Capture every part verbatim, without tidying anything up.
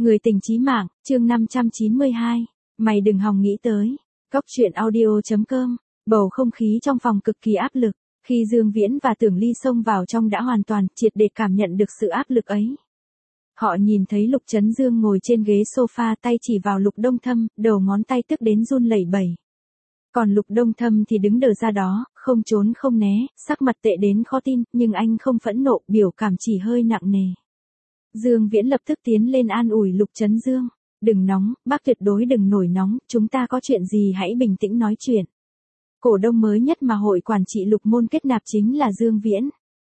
Người tình chí mạng, chương năm trăm chín mươi hai. Mày đừng hòng nghĩ tới. Cóc truyện audio chấm com. Bầu không khí trong phòng cực kỳ áp lực. Khi Dương Viễn và Tưởng Ly xông vào trong đã hoàn toàn triệt để cảm nhận được sự áp lực ấy. Họ nhìn thấy Lục Chấn Dương ngồi trên ghế sofa, tay chỉ vào Lục Đông Thâm, đầu ngón tay tức đến run lẩy bẩy. Còn Lục Đông Thâm thì đứng đờ ra đó, không trốn không né, sắc mặt tệ đến khó tin, nhưng anh không phẫn nộ, biểu cảm chỉ hơi nặng nề. Dương Viễn lập tức tiến lên an ủi Lục Chấn Dương. Đừng nóng, bác tuyệt đối đừng nổi nóng, chúng ta có chuyện gì hãy bình tĩnh nói chuyện. Cổ đông mới nhất mà hội quản trị Lục Môn kết nạp chính là Dương Viễn.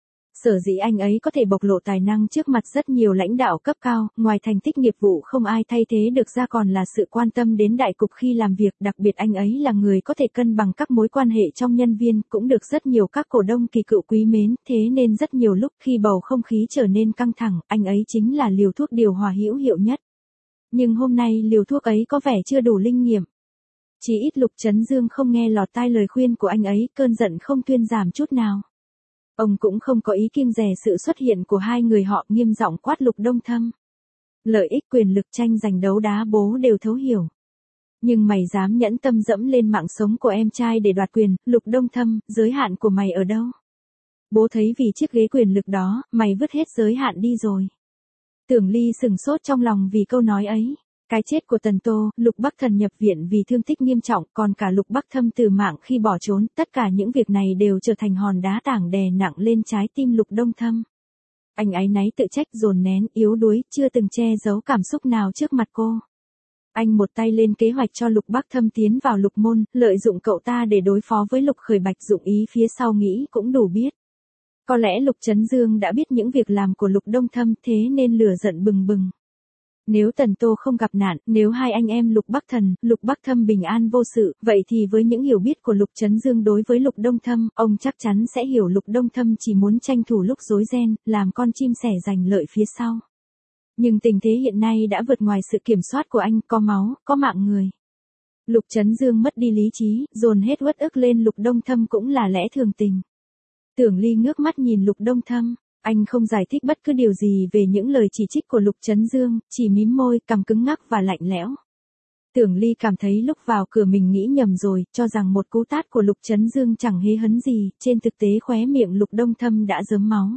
Sở dĩ anh ấy có thể bộc lộ tài năng trước mặt rất nhiều lãnh đạo cấp cao, ngoài thành tích nghiệp vụ không ai thay thế được ra còn là sự quan tâm đến đại cục khi làm việc, đặc biệt anh ấy là người có thể cân bằng các mối quan hệ trong nhân viên, cũng được rất nhiều các cổ đông kỳ cựu quý mến, thế nên rất nhiều lúc khi bầu không khí trở nên căng thẳng, anh ấy chính là liều thuốc điều hòa hữu hiệu nhất. Nhưng hôm nay liều thuốc ấy có vẻ chưa đủ linh nghiệm. Chỉ ít Lục Chấn Dương không nghe lọt tai lời khuyên của anh ấy, cơn giận không thuyên giảm chút nào. Ông cũng không có ý kiêng dè sự xuất hiện của hai người họ, nghiêm giọng quát Lục Đông Thâm. Lợi ích quyền lực tranh giành đấu đá bố đều thấu hiểu. Nhưng mày dám nhẫn tâm dẫm lên mạng sống của em trai để đoạt quyền, Lục Đông Thâm, giới hạn của mày ở đâu? Bố thấy vì chiếc ghế quyền lực đó, mày vứt hết giới hạn đi rồi. Tưởng Ly sừng sốt trong lòng vì câu nói ấy. Cái chết của Tần Tô, Lục Bắc Thần nhập viện vì thương tích nghiêm trọng, còn cả Lục Bắc Thâm từ mạng khi bỏ trốn, tất cả những việc này đều trở thành hòn đá tảng đè nặng lên trái tim Lục Đông Thâm. Anh áy náy tự trách, dồn nén, yếu đuối, chưa từng che giấu cảm xúc nào trước mặt cô. Anh một tay lên kế hoạch cho Lục Bắc Thâm tiến vào Lục Môn, lợi dụng cậu ta để đối phó với Lục Khởi Bạch, dụng ý phía sau nghĩ cũng đủ biết. Có lẽ Lục Chấn Dương đã biết những việc làm của Lục Đông Thâm, thế nên lửa giận bừng bừng. Nếu Tần Tô không gặp nạn, nếu hai anh em Lục Bắc Thần, Lục Bắc Thâm bình an vô sự, vậy thì với những hiểu biết của Lục Chấn Dương đối với Lục Đông Thâm, ông chắc chắn sẽ hiểu Lục Đông Thâm chỉ muốn tranh thủ lúc rối ren, làm con chim sẻ giành lợi phía sau. Nhưng tình thế hiện nay đã vượt ngoài sự kiểm soát của anh, có máu, có mạng người. Lục Chấn Dương mất đi lý trí, dồn hết uất ức lên Lục Đông Thâm cũng là lẽ thường tình. Tưởng Ly ngước mắt nhìn Lục Đông Thâm. Anh không giải thích bất cứ điều gì về những lời chỉ trích của Lục Chấn Dương, chỉ mím môi, cằm cứng ngắc và lạnh lẽo. Tưởng Ly cảm thấy lúc vào cửa mình nghĩ nhầm rồi, cho rằng một cú tát của Lục Chấn Dương chẳng hề hấn gì, trên thực tế khóe miệng Lục Đông Thâm đã rớm máu.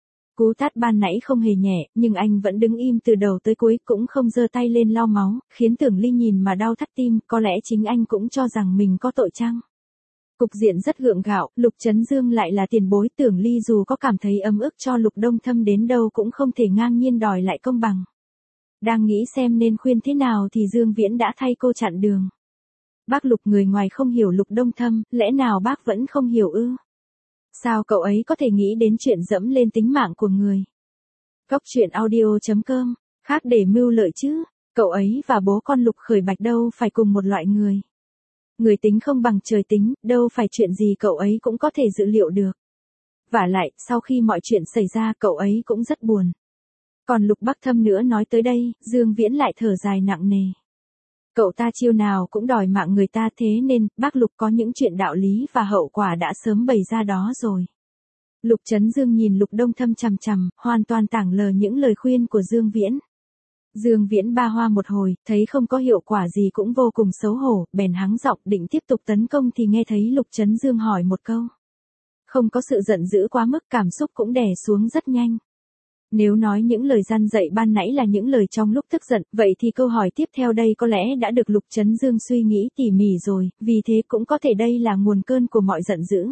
Cú tát ban nãy không hề nhẹ, nhưng anh vẫn đứng im từ đầu tới cuối, cũng không giơ tay lên lau máu, khiến Tưởng Ly nhìn mà đau thắt tim, có lẽ chính anh cũng cho rằng mình có tội chăng? Cục diện rất gượng gạo, Lục Chấn Dương lại là tiền bối, Tưởng Ly dù có cảm thấy ấm ức cho Lục Đông Thâm đến đâu cũng không thể ngang nhiên đòi lại công bằng. Đang nghĩ xem nên khuyên thế nào thì Dương Viễn đã thay cô chặn đường. Bác Lục, người ngoài không hiểu Lục Đông Thâm, lẽ nào bác vẫn không hiểu ư? Sao cậu ấy có thể nghĩ đến chuyện dẫm lên tính mạng của người? Cóc truyện audio chấm com, khác để mưu lợi chứ, cậu ấy và bố con Lục Khởi Bạch đâu phải cùng một loại người. Người tính không bằng trời tính, đâu phải chuyện gì cậu ấy cũng có thể dự liệu được. Vả lại, sau khi mọi chuyện xảy ra cậu ấy cũng rất buồn. Còn Lục Bắc Thâm nữa, nói tới đây, Dương Viễn lại thở dài nặng nề. Cậu ta chiêu nào cũng đòi mạng người ta, thế nên, bác Lục có những chuyện đạo lý và hậu quả đã sớm bày ra đó rồi. Lục Chấn Dương nhìn Lục Đông Thâm chằm chằm, hoàn toàn tảng lờ những lời khuyên của Dương Viễn. Dương Viễn ba hoa một hồi, thấy không có hiệu quả gì cũng vô cùng xấu hổ, bèn hắng giọng định tiếp tục tấn công thì nghe thấy Lục Chấn Dương hỏi một câu. Không có sự giận dữ quá mức, cảm xúc cũng đè xuống rất nhanh. Nếu nói những lời gian dạy ban nãy là những lời trong lúc tức giận, vậy thì câu hỏi tiếp theo đây có lẽ đã được Lục Chấn Dương suy nghĩ tỉ mỉ rồi, vì thế cũng có thể đây là nguồn cơn của mọi giận dữ.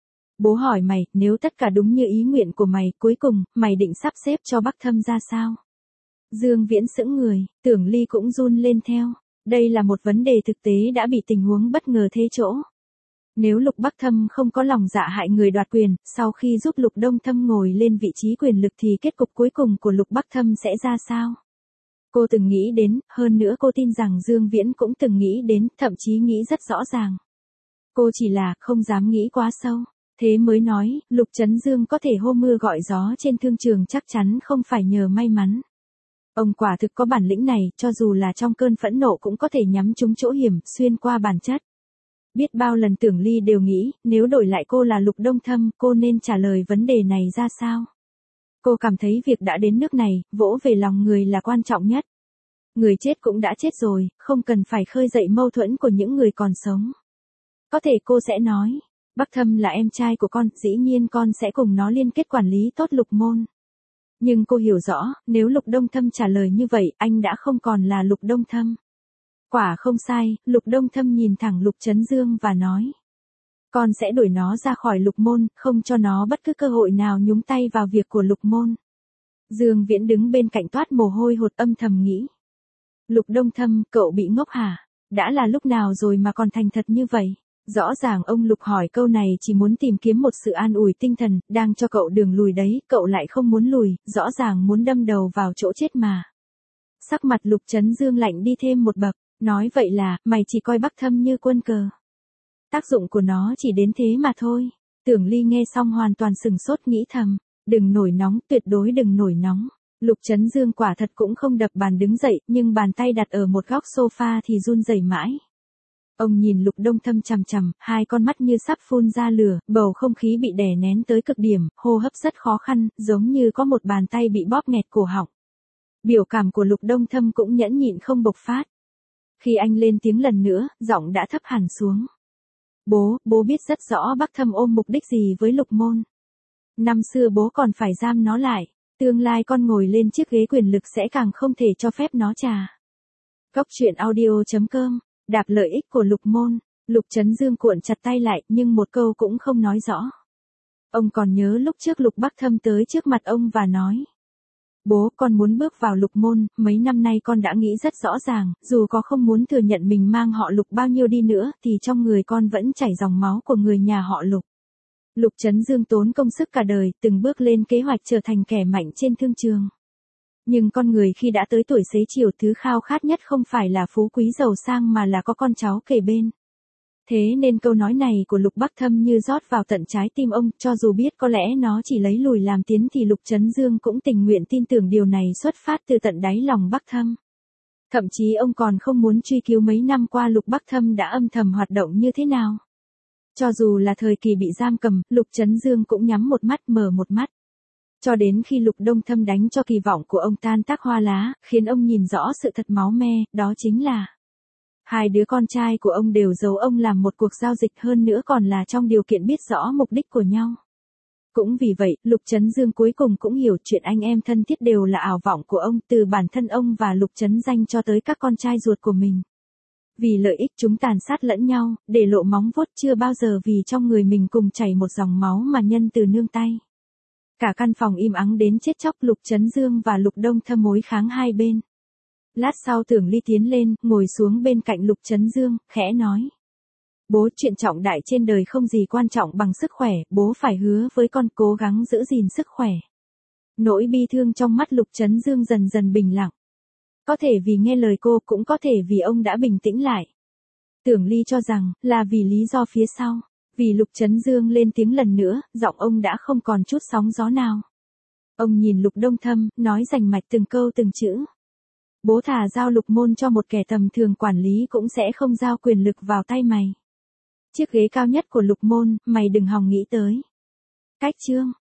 Bố hỏi mày, nếu tất cả đúng như ý nguyện của mày, cuối cùng, mày định sắp xếp cho Bắc Thâm ra sao? Dương Viễn sững người, Tưởng Ly cũng run lên theo. Đây là một vấn đề thực tế đã bị tình huống bất ngờ thế chỗ. Nếu Lục Bắc Thâm không có lòng dạ hại người đoạt quyền, sau khi giúp Lục Đông Thâm ngồi lên vị trí quyền lực thì kết cục cuối cùng của Lục Bắc Thâm sẽ ra sao? Cô từng nghĩ đến, hơn nữa cô tin rằng Dương Viễn cũng từng nghĩ đến, thậm chí nghĩ rất rõ ràng. Cô chỉ là không dám nghĩ quá sâu. Thế mới nói, Lục Chấn Dương có thể hô mưa gọi gió trên thương trường chắc chắn không phải nhờ may mắn. Ông quả thực có bản lĩnh này, cho dù là trong cơn phẫn nộ cũng có thể nhắm trúng chỗ hiểm, xuyên qua bản chất. Biết bao lần Tưởng Ly đều nghĩ, nếu đổi lại cô là Lục Đông Thâm, cô nên trả lời vấn đề này ra sao? Cô cảm thấy việc đã đến nước này, vỗ về lòng người là quan trọng nhất. Người chết cũng đã chết rồi, không cần phải khơi dậy mâu thuẫn của những người còn sống. Có thể cô sẽ nói, Bắc Thâm là em trai của con, dĩ nhiên con sẽ cùng nó liên kết quản lý tốt Lục Môn. Nhưng cô hiểu rõ, nếu Lục Đông Thâm trả lời như vậy, anh đã không còn là Lục Đông Thâm. Quả không sai, Lục Đông Thâm nhìn thẳng Lục Chấn Dương và nói. Con sẽ đuổi nó ra khỏi Lục Môn, không cho nó bất cứ cơ hội nào nhúng tay vào việc của Lục Môn. Dương Viễn đứng bên cạnh toát mồ hôi hột âm thầm nghĩ. Lục Đông Thâm, cậu bị ngốc hả? Đã là lúc nào rồi mà còn thành thật như vậy? Rõ ràng ông Lục hỏi câu này chỉ muốn tìm kiếm một sự an ủi tinh thần, đang cho cậu đường lùi đấy, cậu lại không muốn lùi, rõ ràng muốn đâm đầu vào chỗ chết mà. Sắc mặt Lục Chấn Dương lạnh đi thêm một bậc, nói vậy là, mày chỉ coi Bắc Thâm như quân cờ. Tác dụng của nó chỉ đến thế mà thôi. Tưởng Ly nghe xong hoàn toàn sừng sốt nghĩ thầm, đừng nổi nóng, tuyệt đối đừng nổi nóng. Lục Chấn Dương quả thật cũng không đập bàn đứng dậy, nhưng bàn tay đặt ở một góc sofa thì run rẩy mãi. Ông nhìn Lục Đông Thâm chằm chằm, hai con mắt như sắp phun ra lửa, bầu không khí bị đè nén tới cực điểm, hô hấp rất khó khăn, giống như có một bàn tay bị bóp nghẹt cổ họng. Biểu cảm của Lục Đông Thâm cũng nhẫn nhịn không bộc phát. Khi anh lên tiếng lần nữa, giọng đã thấp hẳn xuống. Bố, bố biết rất rõ Bắc Thâm ôm mục đích gì với Lục Môn. Năm xưa bố còn phải giam nó lại, tương lai con ngồi lên chiếc ghế quyền lực sẽ càng không thể cho phép nó trà. Góc truyện audio chấm com, đạp lợi ích của Lục Môn. Lục Chấn Dương cuộn chặt tay lại nhưng một câu cũng không nói rõ. Ông còn nhớ lúc trước Lục Bắc Thâm tới trước mặt ông và nói. Bố, con muốn bước vào Lục Môn, mấy năm nay con đã nghĩ rất rõ ràng, dù có không muốn thừa nhận mình mang họ Lục bao nhiêu đi nữa, thì trong người con vẫn chảy dòng máu của người nhà họ Lục. Lục Chấn Dương tốn công sức cả đời, từng bước lên kế hoạch trở thành kẻ mạnh trên thương trường. Nhưng con người khi đã tới tuổi xế chiều, thứ khao khát nhất không phải là phú quý giàu sang mà là có con cháu kề bên. Thế nên câu nói này của Lục Bắc Thâm như rót vào tận trái tim ông, cho dù biết có lẽ nó chỉ lấy lùi làm tiến thì Lục Chấn Dương cũng tình nguyện tin tưởng điều này xuất phát từ tận đáy lòng Bắc Thâm. Thậm chí ông còn không muốn truy cứu mấy năm qua Lục Bắc Thâm đã âm thầm hoạt động như thế nào. Cho dù là thời kỳ bị giam cầm, Lục Chấn Dương cũng nhắm một mắt mở một mắt. Cho đến khi Lục Đông Thâm đánh cho kỳ vọng của ông tan tác hoa lá, khiến ông nhìn rõ sự thật máu me, đó chính là hai đứa con trai của ông đều giấu ông làm một cuộc giao dịch, hơn nữa còn là trong điều kiện biết rõ mục đích của nhau. Cũng vì vậy, Lục Chấn Dương cuối cùng cũng hiểu chuyện anh em thân thiết đều là ảo vọng của ông, từ bản thân ông và Lục Chấn Danh cho tới các con trai ruột của mình. Vì lợi ích chúng tàn sát lẫn nhau, để lộ móng vuốt, chưa bao giờ vì trong người mình cùng chảy một dòng máu mà nhân từ nương tay. Cả căn phòng im ắng đến chết chóc, Lục Chấn Dương và Lục Đông Thâm mối kháng hai bên. Lát sau Tưởng Ly tiến lên, ngồi xuống bên cạnh Lục Chấn Dương, khẽ nói. Bố, chuyện trọng đại trên đời không gì quan trọng bằng sức khỏe, bố phải hứa với con cố gắng giữ gìn sức khỏe. Nỗi bi thương trong mắt Lục Chấn Dương dần dần bình lặng. Có thể vì nghe lời cô, cũng có thể vì ông đã bình tĩnh lại. Tưởng Ly cho rằng, là vì lý do phía sau. Vì Lục Chấn Dương lên tiếng lần nữa, giọng ông đã không còn chút sóng gió nào. Ông nhìn Lục Đông Thâm, nói rành mạch từng câu từng chữ. Bố thà giao Lục Môn cho một kẻ tầm thường quản lý cũng sẽ không giao quyền lực vào tay mày. Chiếc ghế cao nhất của Lục Môn, mày đừng hòng nghĩ tới. Cách chương.